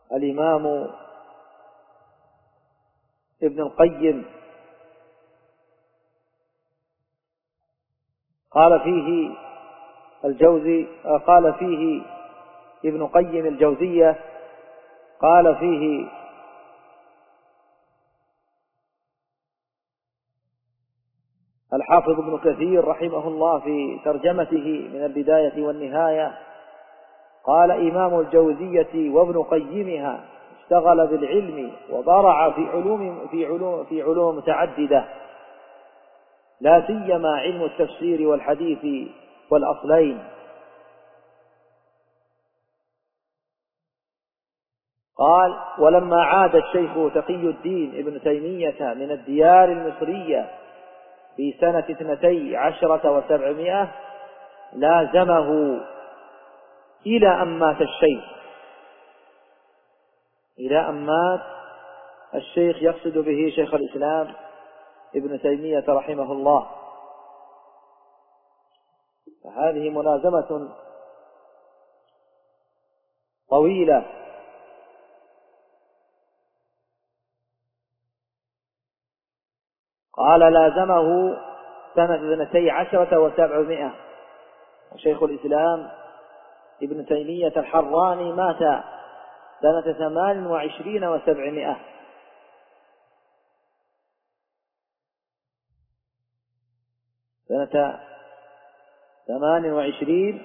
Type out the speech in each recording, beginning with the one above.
الإمام ابن القيم قال فيه ابن قيم الجوزية قال فيه الحافظ ابن كثير رحمه الله في ترجمته من البداية والنهاية، قال إمام الجوزية وابن قيمها اشتغل بالعلم وضرع في علوم متعددة، لا سيما علم التفسير والحديث والأصلين. قال: ولما عاد الشيخ تقي الدين ابن تيمية من الديار المصرية في سنة 12 و700 لازمه إلى أن مات الشيخ. إلى أن مات الشيخ يقصد به شيخ الإسلام ابن تيمية رحمه الله. فهذه ملازمة طويلة. قال: لازمه سنة 12 و700، وشيخ الإسلام ابن تيمية الحراني مات سنة 28 و700. سنة 28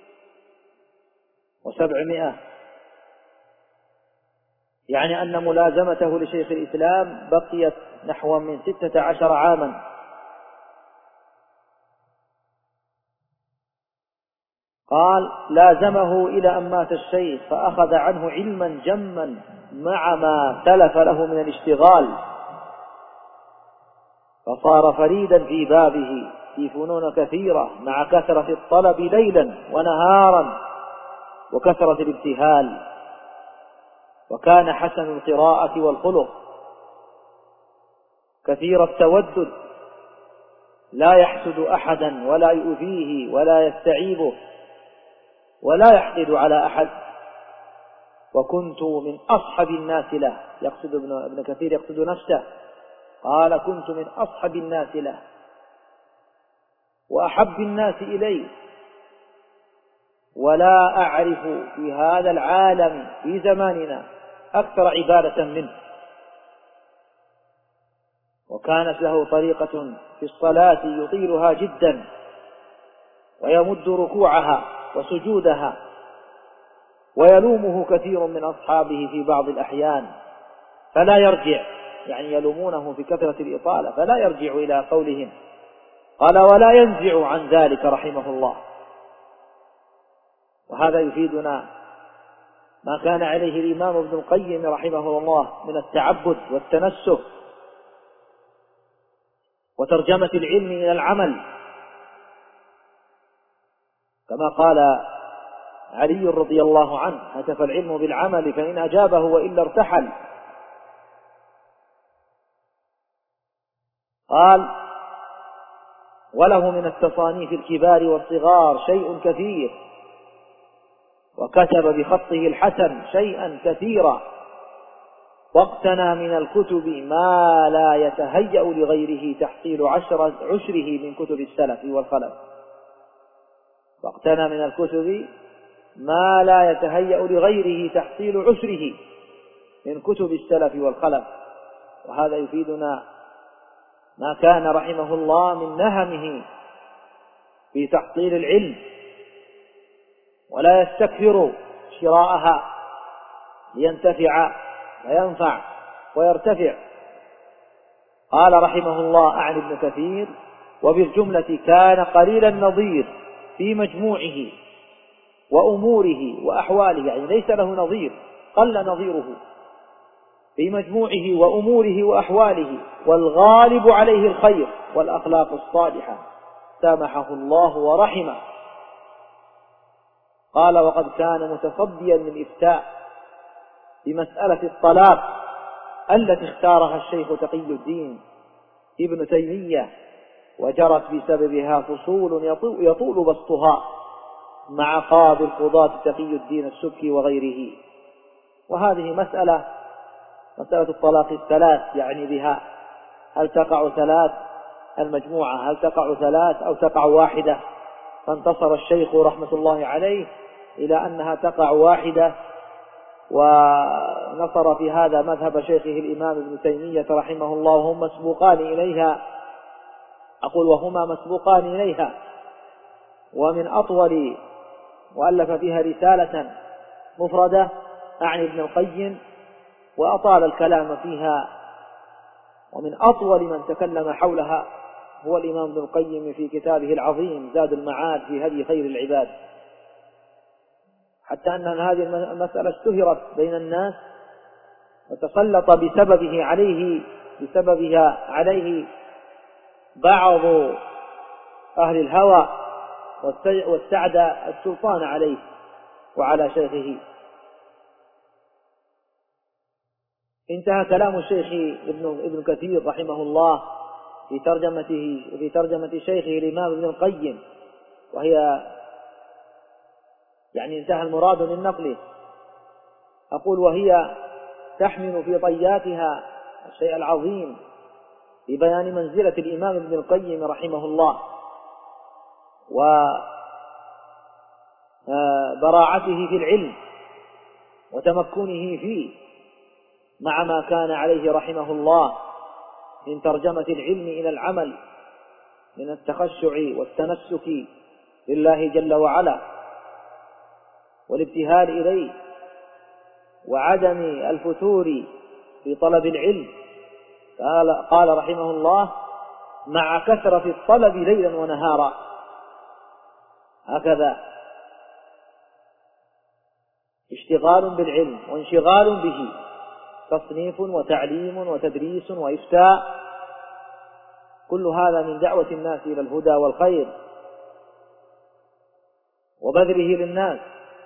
و700، يعني أن ملازمته لشيخ الإسلام بقيت نحو من 16 عاما. قال: لازمه إلى أن مات الشيخ فأخذ عنه علما جما مع ما تلف له من الاشتغال، فصار فريدا في بابه في فنون كثيرة مع كثرة الطلب ليلا ونهارا وكثرة الابتهال، وكان حسن القراءة والخلق كثير التودد، لا يحسد أحدا ولا يؤذيه ولا يستعيبه ولا يحقد على أحد. وكنت من أصحب الناس له، يقصد ابن كثير يقصد نفسه، قال: كنت من أصحب الناس له وأحب الناس إليه، ولا أعرف في هذا العالم في زماننا أكثر عبادة منه. وكانت له طريقة في الصلاة يطيلها جدا ويمد ركوعها وسجودها، ويلومه كثير من أصحابه في بعض الأحيان فلا يرجع، يعني يلومونه في كثرة الإطالة فلا يرجع إلى قولهم. قال: ولا ينزع عن ذلك رحمه الله. وهذا يفيدنا ما كان عليه الإمام ابن القيم رحمه الله من التعبد والتنسك وترجمة العلم إلى العمل، كما قال علي رضي الله عنه: هتف العلم بالعمل فإن أجابه وإلا ارتحل. قال: وله من التصانيف الكبار والصغار شيء كثير، وكتب بخطه الحسن شيئا كثيرا، واقتنى من الكتب ما لا يتهيأ لغيره تحصيل عشره من كتب السلف والخلف. واقتنى من الكتب ما لا يتهيأ لغيره تحصيل عشره من كتب السلف والخلف. وهذا يفيدنا ما كان رحمه الله من نهمه في تحصيل العلم، ولا يستكثر شراءها لينتفع وينفع ويرتفع. قال رحمه الله عن ابن كثير: وبالجملة كان قليل النظير في مجموعه وأموره وأحواله، يعني ليس له نظير، قل نظيره في مجموعه وأموره وأحواله، والغالب عليه الخير والأخلاق الصالحة، سامحه الله ورحمه. قال: وقد كان متصديا للإفتاء بمسألة الطلاق التي اختارها الشيخ تقي الدين ابن تيمية، وجرت بسببها فصول يطول بسطها مع قاضي القضاة تقي الدين السبكي وغيره. وهذه مسألة الطلاق الثلاث يعني بها، هل تقع ثلاث المجموعة، هل تقع ثلاث أو تقع واحدة؟ فانتصر الشيخ رحمة الله عليه إلى أنها تقع واحدة، ونصر في هذا مذهب شيخه الإمام ابن تيمية رحمه الله، وهم مسبوقان إليها. أقول وهما مسبوقان إليها، ومن أطول، وألف فيها رسالة مفردة أعني ابن القيم، وأطال الكلام فيها، ومن أطول من تكلم حولها هو الإمام ابن القيم في كتابه العظيم زاد المعاد في هدي خير العباد، حتى أن هذه المسألة اشتهرت بين الناس، وتسلط بسببها عليه بعض أهل الهوى، واستعدى السلطان عليه وعلى شيخه. انتهى كلام الشيخ ابن كثير رحمه الله في ترجمة شيخه الإمام ابن القيم، وهي يعني انتهى المراد من نقله. أقول وهي تحمل في طياتها الشيء العظيم في بيان منزلة الإمام ابن القيم رحمه الله وبراعته في العلم وتمكنه فيه، مع ما كان عليه رحمه الله من ترجمة العلم إلى العمل، من التخشع والتنسك لله جل وعلا والابتهال إليه، وعدم الفتور في طلب العلم. قال رحمه الله: مع كثرة الطلب ليلا ونهارا. هكذا اشتغال بالعلم وانشغال به، تصنيف وتعليم وتدريس وإفتاء، كل هذا من دعوة الناس إلى الهدى والخير وبذله للناس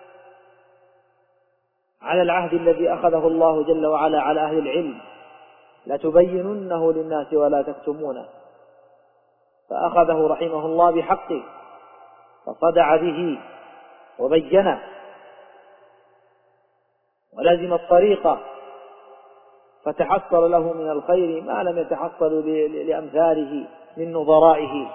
على العهد الذي أخذه الله جل وعلا على أهل العلم: لتبيننه للناس ولا تكتمونه. فأخذه رحمه الله بحقه فصدع به وبينه ولزم الطريقة، فتحصل له من الخير ما لم يتحصل لأمثاله من نظرائه.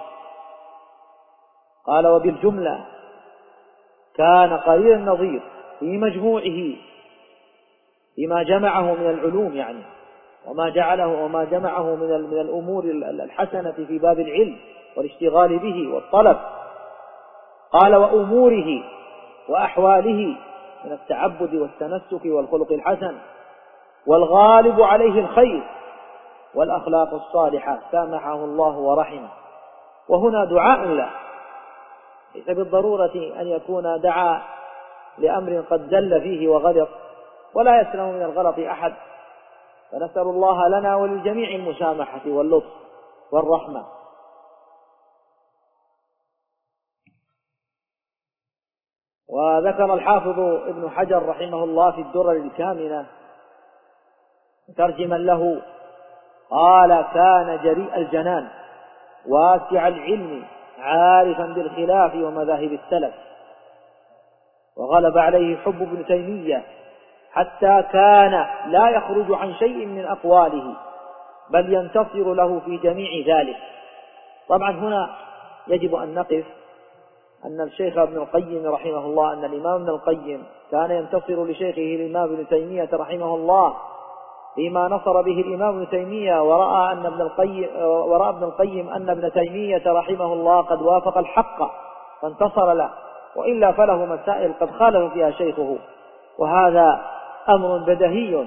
قال: وبالجملة كان قليل النظير في مجموعه بما جمعه من العلوم، يعني وما جمعه من الأمور الحسنة في باب العلم والاشتغال به والطلب. قال: وأموره وأحواله من التعبد والتنسك والخلق الحسن، والغالب عليه الخير والأخلاق الصالحة، سامحه الله ورحمه. وهنا دعاء له، ليس بالضرورة أن يكون دعا لأمر قد زل فيه وغلط، ولا يسلم من الغلط أحد، فنسأل الله لنا وللجميع المسامحة واللطف والرحمة. وذكر الحافظ ابن حجر رحمه الله في الدرر الكامنة ترجما له: قال: كان جريء الجنان واسع العلم عارفا بالخلاف ومذاهب السلف، وغلب عليه حب ابن تيمية حتى كان لا يخرج عن شيء من أقواله، بل ينتصر له في جميع ذلك. طبعا هنا يجب أن نقف أن الشيخ ابن القيم رحمه الله، أن الإمام ابن القيم كان ينتصر لشيخه الإمام ابن تيمية رحمه الله فيما نصر به الإمام ابن تيمية، ورأى ابن القيم أن ابن تيمية رحمه الله قد وافق الحق فانتصر له، وإلا فله مسائل قد خالف فيها شيخه. وهذا أمر بديهي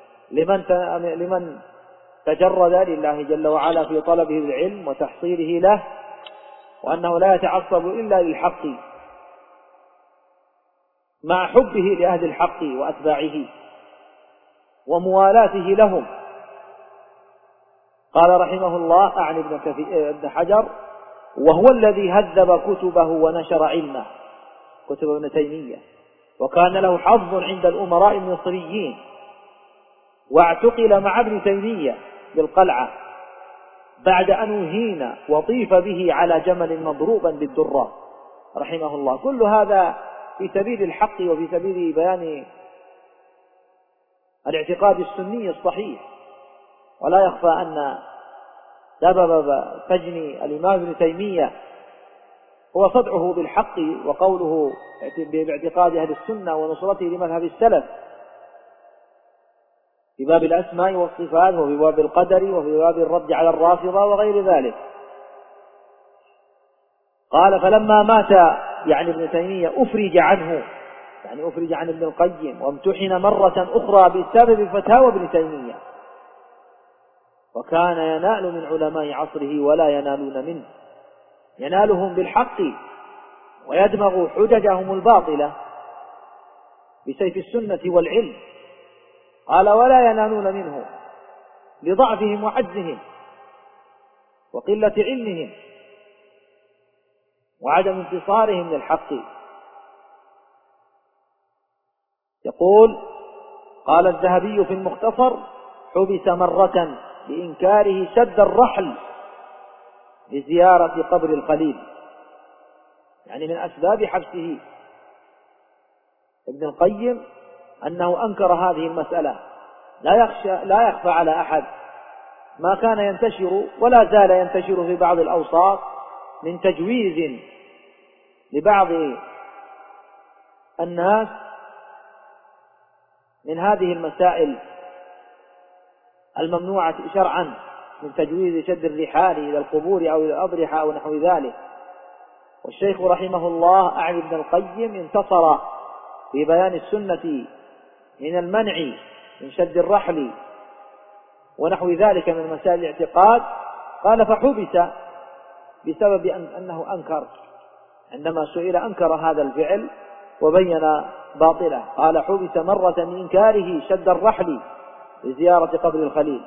لمن تجرد لله جل وعلا في طلبه العلم وتحصيله له، وأنه لا يتعصب إلا للحق مع حبه لأهل الحق وأتباعه وموالاته لهم. قال رحمه الله: أعني ابن حجر: وهو الذي هذب كتبه ونشر علمه، كتب ابن تيمية، وكان له حظ عند الأمراء المصريين، واعتقل مع ابن تيمية بالقلعة بعد أن أهين وطيف به على جمل مضروبا بالدرة رحمه الله. كل هذا في سبيل الحق وفي سبيل بيان الاعتقاد السني الصحيح. ولا يخفى أن سبب سجن الإمام ابن تيمية هو صدعه بالحق وقوله باعتقاد أهل السنة ونصرته لمذهب السلف في باب الأسماء والصفات وفي باب القدر وفي باب الرد على الرافضة وغير ذلك. قال فلما مات يعني ابن تيمية أفرج عنه، يعني أفرج عن ابن القيم، وامتحن مرة أخرى بسبب فتاوى ابن تيمية، وكان ينال من علماء عصره ولا ينالون منه، ينالهم بالحق ويدمغ حججهم الباطلة بسيف السنة والعلم. قال ولا ينالون منه لضعفهم وعجزهم وقلة علمهم وعدم انتصارهم للحق. يقول قال الذهبي في المختصر حبس مرة بإنكاره شد الرحل لزيارة قبر الخليل، يعني من أسباب حبسه ابن القيم أنه أنكر هذه المسألة. لا يخفى على أحد ما كان ينتشر ولا زال ينتشر في بعض الأوساط من تجويز لبعض الناس من هذه المسائل الممنوعة شرعا، من تجويز شد الرحال إلى القبور أو إلى الأضرحة أو نحو ذلك. والشيخ رحمه الله أعني ابن القيم انتصر في بيان السنة من المنع من شد الرحل ونحو ذلك من مسائل الاعتقاد. قال فحبس بسبب أنه أنكر، عندما سئل أنكر هذا الفعل وبين باطله. قال حبس مرة من إنكاره شد الرحل لزيارة قبر الخليل.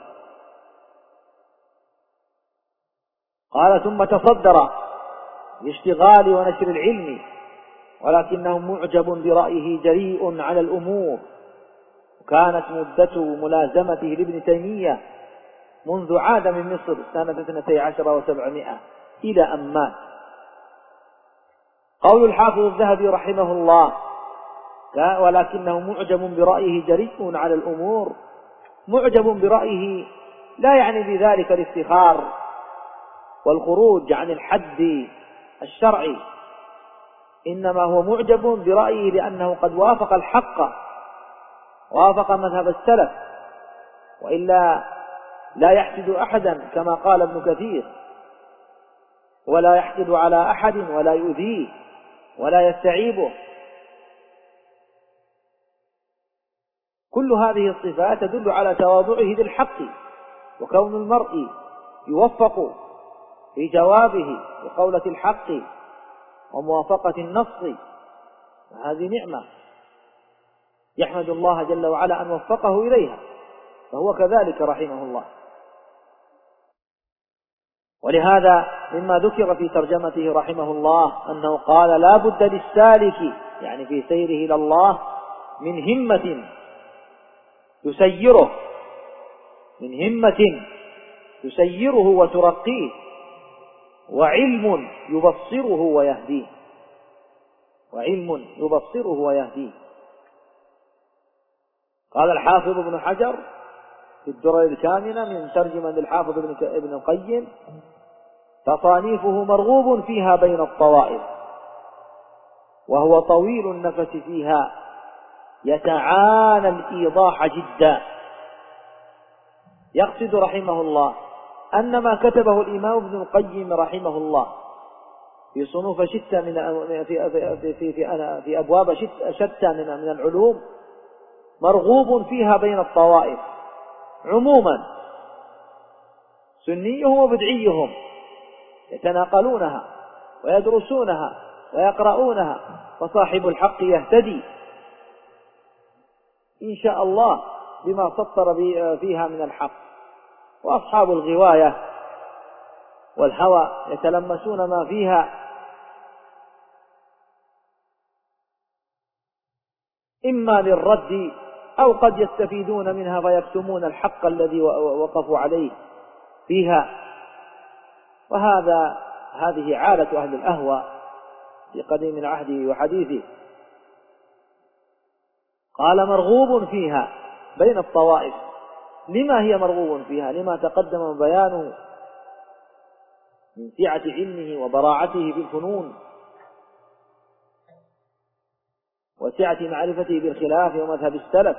قال ثم تصدر لاشتغال ونشر العلم، ولكنه معجب برأيه جريء على الأمور. وكانت مدة ملازمته لابن تيمية منذ عاد من مصر سنة 12 و700 إلى أن مات. قول الحافظ الذهبي رحمه الله ولكنه معجب برأيه جريء على الأمور، معجب برأيه لا يعني بذلك الافتخار والخروج عن الحد الشرعي، إنما هو معجب برأيه لأنه قد وافق الحق، وافق مذهب السلف، وإلا لا يحسد أحدا كما قال ابن كثير، ولا يحقد على أحد ولا يؤذيه ولا يستعيبه. كل هذه الصفات تدل على تواضعه للحق، وكون المرء يوفق في جوابه بقولة الحق وموافقة النص، هذه نعمة يحمد الله جل وعلا أن وفقه إليها، فهو كذلك رحمه الله. ولهذا مما ذكر في ترجمته رحمه الله أنه قال لا بد للسالك يعني في سيره إلى الله من همة تسيره، من همة تسيره وترقيه، وعلم يبصره ويهديه، وعلم يبصره ويهديه. قال الحافظ ابن حجر في الدرر الكامنة من ترجمة للحافظ ابن القيم تصانيفه مرغوب فيها بين الطوائف، وهو طويل النفس فيها يتعانى الإيضاح جدا. يقصد رحمه الله أن ما كتبه الإمام ابن القيم رحمه الله في صنوف شتى في أبواب شتى من العلوم مرغوب فيها بين الطوائف عموما، سنيهم وبدعيهم يتناقلونها ويدرسونها ويقرؤونها، فصاحب الحق يهتدي إن شاء الله بما سطر فيها من الحق، وأصحاب الغواية والهوى يتلمسون ما فيها إما للرد أو قد يستفيدون منها فيكتمون الحق الذي وقفوا عليه فيها. هذه عادة أهل الأهوى في قديم العهد وحديثه. قال مرغوب فيها بين الطوائف. لما هي مرغوب فيها؟ لما تقدم بيانه من سعة علمه وبراعته في الفنون وسعة معرفته بالخلاف ومذهب السلف.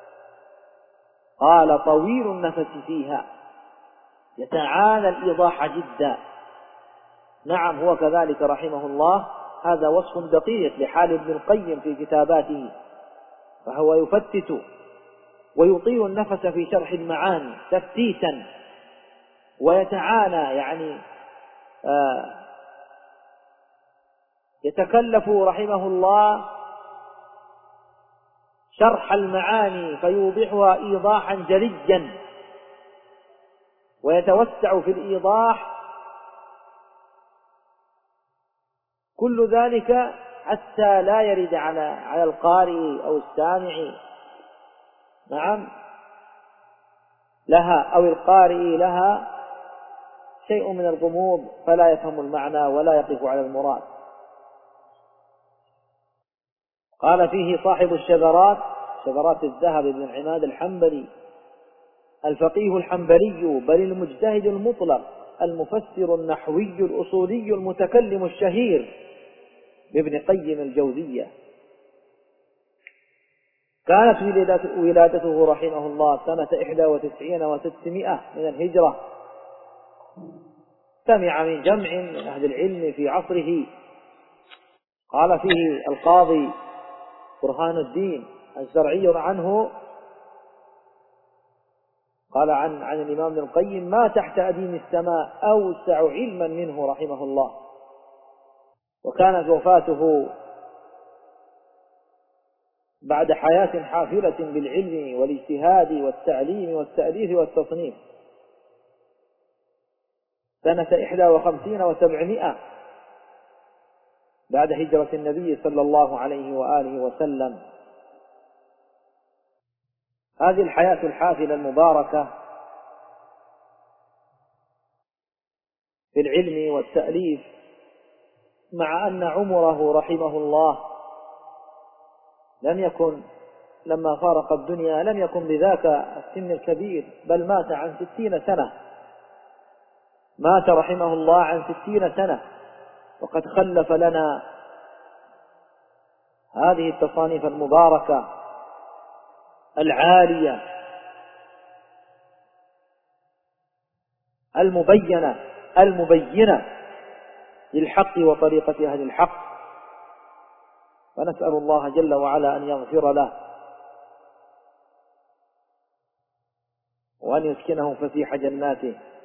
قال طويل النفس فيها يتعالى الإيضاح جدا. نعم هو كذلك رحمه الله، هذا وصف دقيق لحال ابن القيم في كتاباته، فهو يفتت ويطيل النفس في شرح المعاني تفتيتا، ويتعالى يعني يتكلف رحمه الله شرح المعاني فيوضحها إيضاحا جليا، ويتوسع في الإيضاح، كل ذلك حتى لا يرد على القارئ أو السامع نعم لها أو القارئ لها شيء من الغموض فلا يفهم المعنى ولا يقف على المراد. قال فيه صاحب الشذرات، شذرات الذهب بن عماد الحنبلي الفقيه الحنبلي بل المجتهد المطلق المفسر النحوي الأصولي المتكلم الشهير بابن قيم الجوزية. كانت ولادته رحمه الله سنة 91 و600 من الهجرة. سمع من جمع من أهل العلم في عصره. قال فيه القاضي برهان الدين الزرعي عنه، قال عن الإمام ابن القيم: ما تحت أديم السماء أوسع علما منه رحمه الله. وكانت وفاته بعد حياة حافلة بالعلم والاجتهاد والتعليم والتأليف والتصنيف سنة 51 و700 بعد هجرة النبي صلى الله عليه وآله وسلم. هذه الحياة الحافلة المباركة في العلم والتأليف، مع أن عمره رحمه الله لم يكن لما فارق الدنيا لم يكن بذاك السن الكبير، بل مات عن 60 سنة، مات رحمه الله عن 60 سنة، وقد خلف لنا هذه التصانيف المباركة العالية المبينة للحق وطريقة أهل الحق. فنسأل الله جل وعلا أن يغفر له وأن يسكنه فسيح جناته.